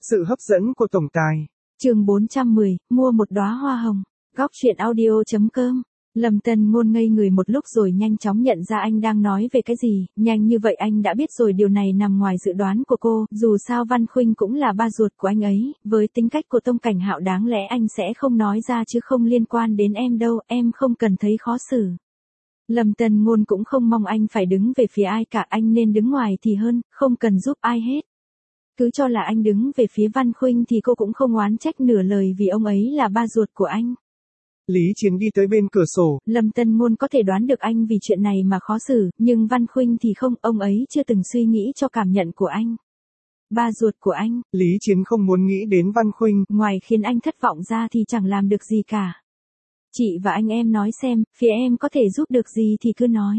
Sự hấp dẫn của tổng tài. Chương 410, mua một đóa hoa hồng. Góc truyện audio.com. Lâm Tân Ngôn ngây người một lúc rồi nhanh chóng nhận ra anh đang nói về cái gì, nhanh như vậy anh đã biết rồi điều này nằm ngoài dự đoán của cô, dù sao Văn Khuynh cũng là ba ruột của anh ấy, với tính cách của Tông Cảnh Hạo đáng lẽ anh sẽ không nói ra chứ không liên quan đến em đâu, em không cần thấy khó xử. Lâm Tân Ngôn cũng không mong anh phải đứng về phía ai cả, anh nên đứng ngoài thì hơn, không cần giúp ai hết. Cứ cho là anh đứng về phía Văn Khuynh thì cô cũng không oán trách nửa lời vì ông ấy là ba ruột của anh. Lý Chiến đi tới bên cửa sổ. Lâm Tân Ngôn có thể đoán được anh vì chuyện này mà khó xử, nhưng Văn Khuynh thì không, ông ấy chưa từng suy nghĩ cho cảm nhận của anh. Ba ruột của anh. Lý Chiến không muốn nghĩ đến Văn Khuynh. Ngoài khiến anh thất vọng ra thì chẳng làm được gì cả. Chị và anh em nói xem, phía em có thể giúp được gì thì cứ nói.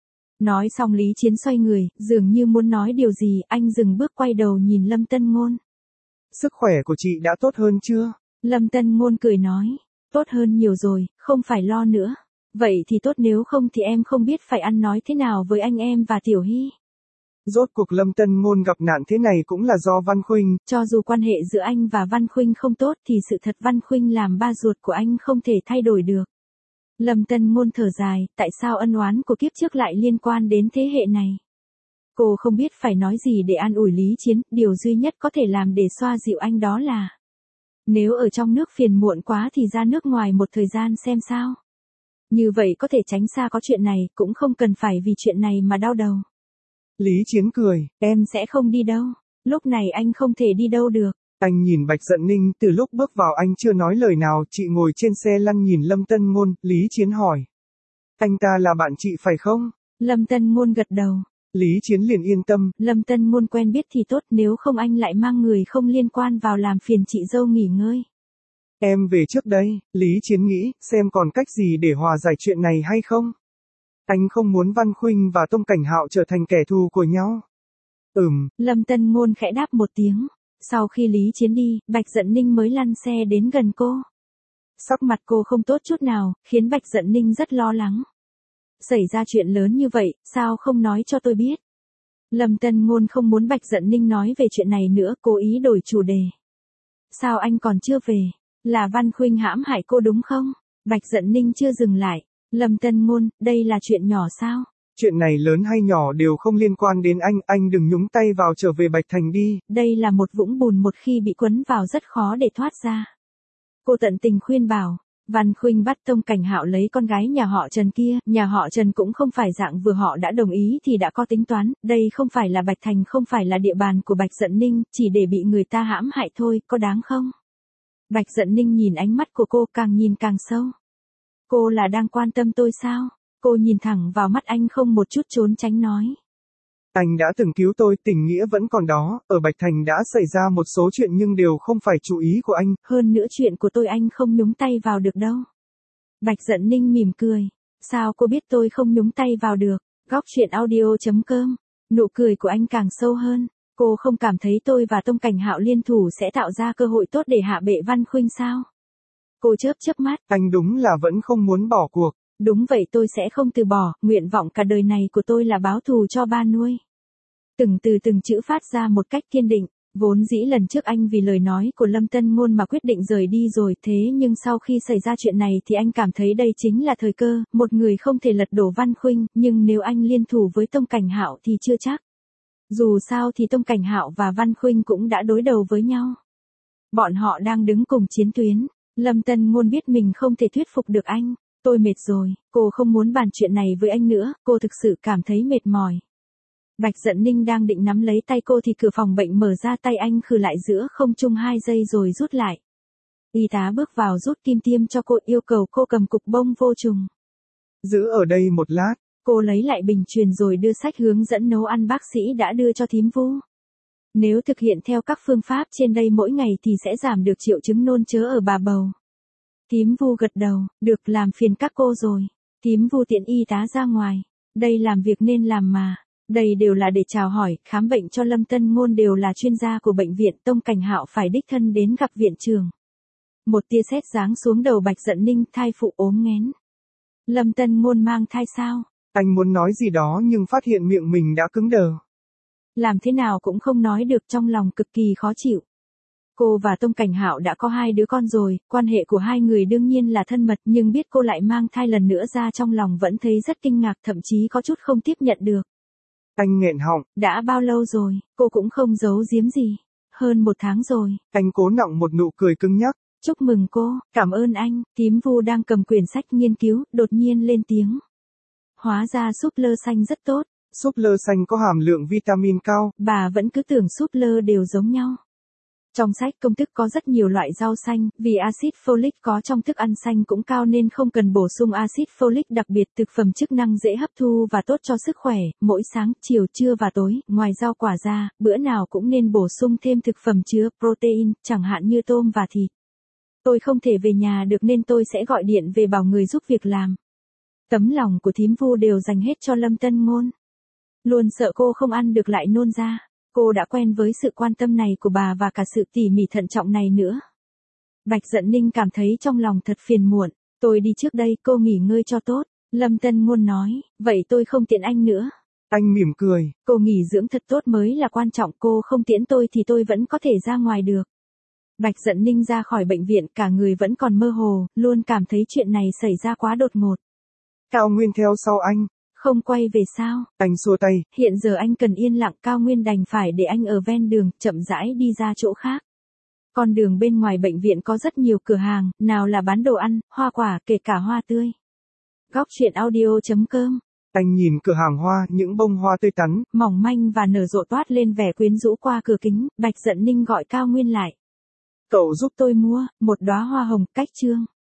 Nói xong Lý Chiến xoay người, dường như muốn nói điều gì, anh dừng bước quay đầu nhìn Lâm Tân Ngôn. Sức khỏe của chị đã tốt hơn chưa? Lâm Tân Ngôn cười nói, tốt hơn nhiều rồi, không phải lo nữa. Vậy thì tốt, nếu không thì em không biết phải ăn nói thế nào với anh em và Tiểu Hy. Rốt cuộc Lâm Tân Ngôn gặp nạn thế này cũng là do Văn Khuynh. Cho dù quan hệ giữa anh và Văn Khuynh không tốt thì sự thật Văn Khuynh làm ba ruột của anh không thể thay đổi được. Lâm Tân Ngôn thở dài, tại sao ân oán của kiếp trước lại liên quan đến thế hệ này? Cô không biết phải nói gì để an ủi Lý Chiến, điều duy nhất có thể làm để xoa dịu anh đó là nếu ở trong nước phiền muộn quá thì ra nước ngoài một thời gian xem sao. Như vậy có thể tránh xa có chuyện này, cũng không cần phải vì chuyện này mà đau đầu. Lý Chiến cười, em sẽ không đi đâu. Lúc này anh không thể đi đâu được. Anh nhìn Bạch Dận Ninh, từ lúc bước vào anh chưa nói lời nào, chị ngồi trên xe lăn nhìn Lâm Tân Ngôn, Lý Chiến hỏi. Anh ta là bạn chị phải không? Lâm Tân Ngôn gật đầu. Lý Chiến liền yên tâm. Lâm Tân Ngôn quen biết thì tốt, nếu không anh lại mang người không liên quan vào làm phiền chị dâu nghỉ ngơi. Em về trước đây, Lý Chiến nghĩ, xem còn cách gì để hòa giải chuyện này hay không? Anh không muốn Văn Khuynh và Tông Cảnh Hạo trở thành kẻ thù của nhau. Lâm Tân Ngôn khẽ đáp một tiếng. Sau khi Lý Chiến đi, Bạch Dận Ninh mới lăn xe đến gần cô. Sắc mặt cô không tốt chút nào, khiến Bạch Dận Ninh rất lo lắng. Xảy ra chuyện lớn như vậy, sao không nói cho tôi biết? Lâm Tân Ngôn không muốn Bạch Dận Ninh nói về chuyện này nữa, cố ý đổi chủ đề. Sao anh còn chưa về? Là Văn Khuynh hãm hại cô đúng không? Bạch Dận Ninh chưa dừng lại. Lâm Tân Ngôn, đây là chuyện nhỏ sao? Chuyện này lớn hay nhỏ đều không liên quan đến anh đừng nhúng tay vào, trở về Bạch Thành đi. Đây là một vũng bùn, một khi bị quấn vào rất khó để thoát ra. Cô tận tình khuyên bảo. Văn Khuynh bắt Tông Cảnh Hạo lấy con gái nhà họ Trần kia, nhà họ Trần cũng không phải dạng vừa họ đã đồng ý thì đã có tính toán, đây không phải là Bạch Thành, không phải là địa bàn của Bạch Dận Ninh, chỉ để bị người ta hãm hại thôi, có đáng không? Bạch Dận Ninh nhìn ánh mắt của cô càng nhìn càng sâu. Cô là đang quan tâm tôi sao? Cô nhìn thẳng vào mắt anh không một chút trốn tránh nói. Anh đã từng cứu tôi, tình nghĩa vẫn còn đó, ở Bạch Thành đã xảy ra một số chuyện nhưng đều không phải chủ ý của anh. Hơn nữa chuyện của tôi anh không nhúng tay vào được đâu. Bạch Dận Ninh mỉm cười. Sao cô biết tôi không nhúng tay vào được? Góc truyện audio.com. Nụ cười của anh càng sâu hơn. Cô không cảm thấy tôi và Tông Cảnh Hạo liên thủ sẽ tạo ra cơ hội tốt để hạ bệ Văn Khuynh sao? Cô chớp mắt. Anh đúng là vẫn không muốn bỏ cuộc. Đúng vậy, tôi sẽ không từ bỏ, nguyện vọng cả đời này của tôi là báo thù cho ba nuôi. Từng chữ phát ra một cách kiên định, vốn dĩ lần trước anh vì lời nói của Lâm Tân Ngôn mà quyết định rời đi rồi, thế nhưng sau khi xảy ra chuyện này thì anh cảm thấy đây chính là thời cơ, một người không thể lật đổ Văn Khuynh, nhưng nếu anh liên thủ với Tông Cảnh Hạo thì chưa chắc. Dù sao thì Tông Cảnh Hạo và Văn Khuynh cũng đã đối đầu với nhau. Bọn họ đang đứng cùng chiến tuyến, Lâm Tân Ngôn biết mình không thể thuyết phục được anh. Tôi mệt rồi, cô không muốn bàn chuyện này với anh nữa, cô thực sự cảm thấy mệt mỏi. Bạch Dận Ninh đang định nắm lấy tay cô thì cửa phòng bệnh mở ra, tay anh khử lại giữa không trung 2 giây rồi rút lại. Y tá bước vào rút kim tiêm cho cô, yêu cầu cô cầm cục bông vô trùng. Giữ ở đây một lát. Cô lấy lại bình truyền rồi đưa sách hướng dẫn nấu ăn bác sĩ đã đưa cho thím Vu. Nếu thực hiện theo các phương pháp trên đây mỗi ngày thì sẽ giảm được triệu chứng nôn chớ ở bà bầu. Thím Vu gật đầu, được, làm phiền các cô rồi. Thím Vu tiện y tá ra ngoài. Đây làm việc nên làm mà. Đây đều là để chào hỏi, khám bệnh cho Lâm Tân Ngôn, đều là chuyên gia của bệnh viện, Tông Cảnh Hạo phải đích thân đến gặp viện trưởng. Một tia sét giáng xuống đầu Bạch Dận Ninh, thai phụ ốm nghén. Lâm Tân Ngôn mang thai sao? Anh muốn nói gì đó nhưng phát hiện miệng mình đã cứng đờ. Làm thế nào cũng không nói được, trong lòng cực kỳ khó chịu. Cô và Tông Cảnh Hạo đã có 2 đứa con rồi, quan hệ của 2 người đương nhiên là thân mật, nhưng biết cô lại mang thai lần nữa ra trong lòng vẫn thấy rất kinh ngạc, thậm chí có chút không tiếp nhận được. Anh nghẹn họng. Đã bao lâu rồi, cô cũng không giấu giếm gì. Hơn 1 tháng rồi. Anh cố nặn một nụ cười cứng nhắc. Chúc mừng cô, cảm ơn anh. Thím Vu đang cầm quyển sách nghiên cứu, đột nhiên lên tiếng. Hóa ra súp lơ xanh rất tốt. Súp lơ xanh có hàm lượng vitamin cao. Bà vẫn cứ tưởng súp lơ đều giống nhau. Trong sách công thức có rất nhiều loại rau xanh, vì axit folic có trong thức ăn xanh cũng cao nên không cần bổ sung axit folic, đặc biệt thực phẩm chức năng dễ hấp thu và tốt cho sức khỏe, mỗi sáng, chiều, trưa và tối, ngoài rau quả ra, bữa nào cũng nên bổ sung thêm thực phẩm chứa protein, chẳng hạn như tôm và thịt. Tôi không thể về nhà được nên tôi sẽ gọi điện về bảo người giúp việc làm. Tấm lòng của thím Vu đều dành hết cho Lâm Tân Ngôn. Luôn sợ cô không ăn được lại nôn ra. Cô đã quen với sự quan tâm này của bà và cả sự tỉ mỉ thận trọng này nữa. Bạch Dận Ninh cảm thấy trong lòng thật phiền muộn. Tôi đi trước đây, cô nghỉ ngơi cho tốt. Lâm Tân Ngôn nói, vậy tôi không tiện anh nữa. Anh mỉm cười. Cô nghỉ dưỡng thật tốt mới là quan trọng, cô không tiễn tôi thì tôi vẫn có thể ra ngoài được. Bạch Dận Ninh ra khỏi bệnh viện, cả người vẫn còn mơ hồ, luôn cảm thấy chuyện này xảy ra quá đột ngột. Cao Nguyên theo sau anh. Không quay về sao? Anh xua tay. Hiện giờ anh cần yên lặng, Cao Nguyên đành phải để anh ở ven đường, chậm rãi đi ra chỗ khác. Con đường bên ngoài bệnh viện có rất nhiều cửa hàng, nào là bán đồ ăn, hoa quả, kể cả hoa tươi. Góc truyện audio.com. Anh nhìn cửa hàng hoa, những bông hoa tươi tắn, mỏng manh và nở rộ toát lên vẻ quyến rũ qua cửa kính, Bạch Dận Ninh gọi Cao Nguyên lại. Cậu giúp tôi mua một đóa hoa hồng, cách trương.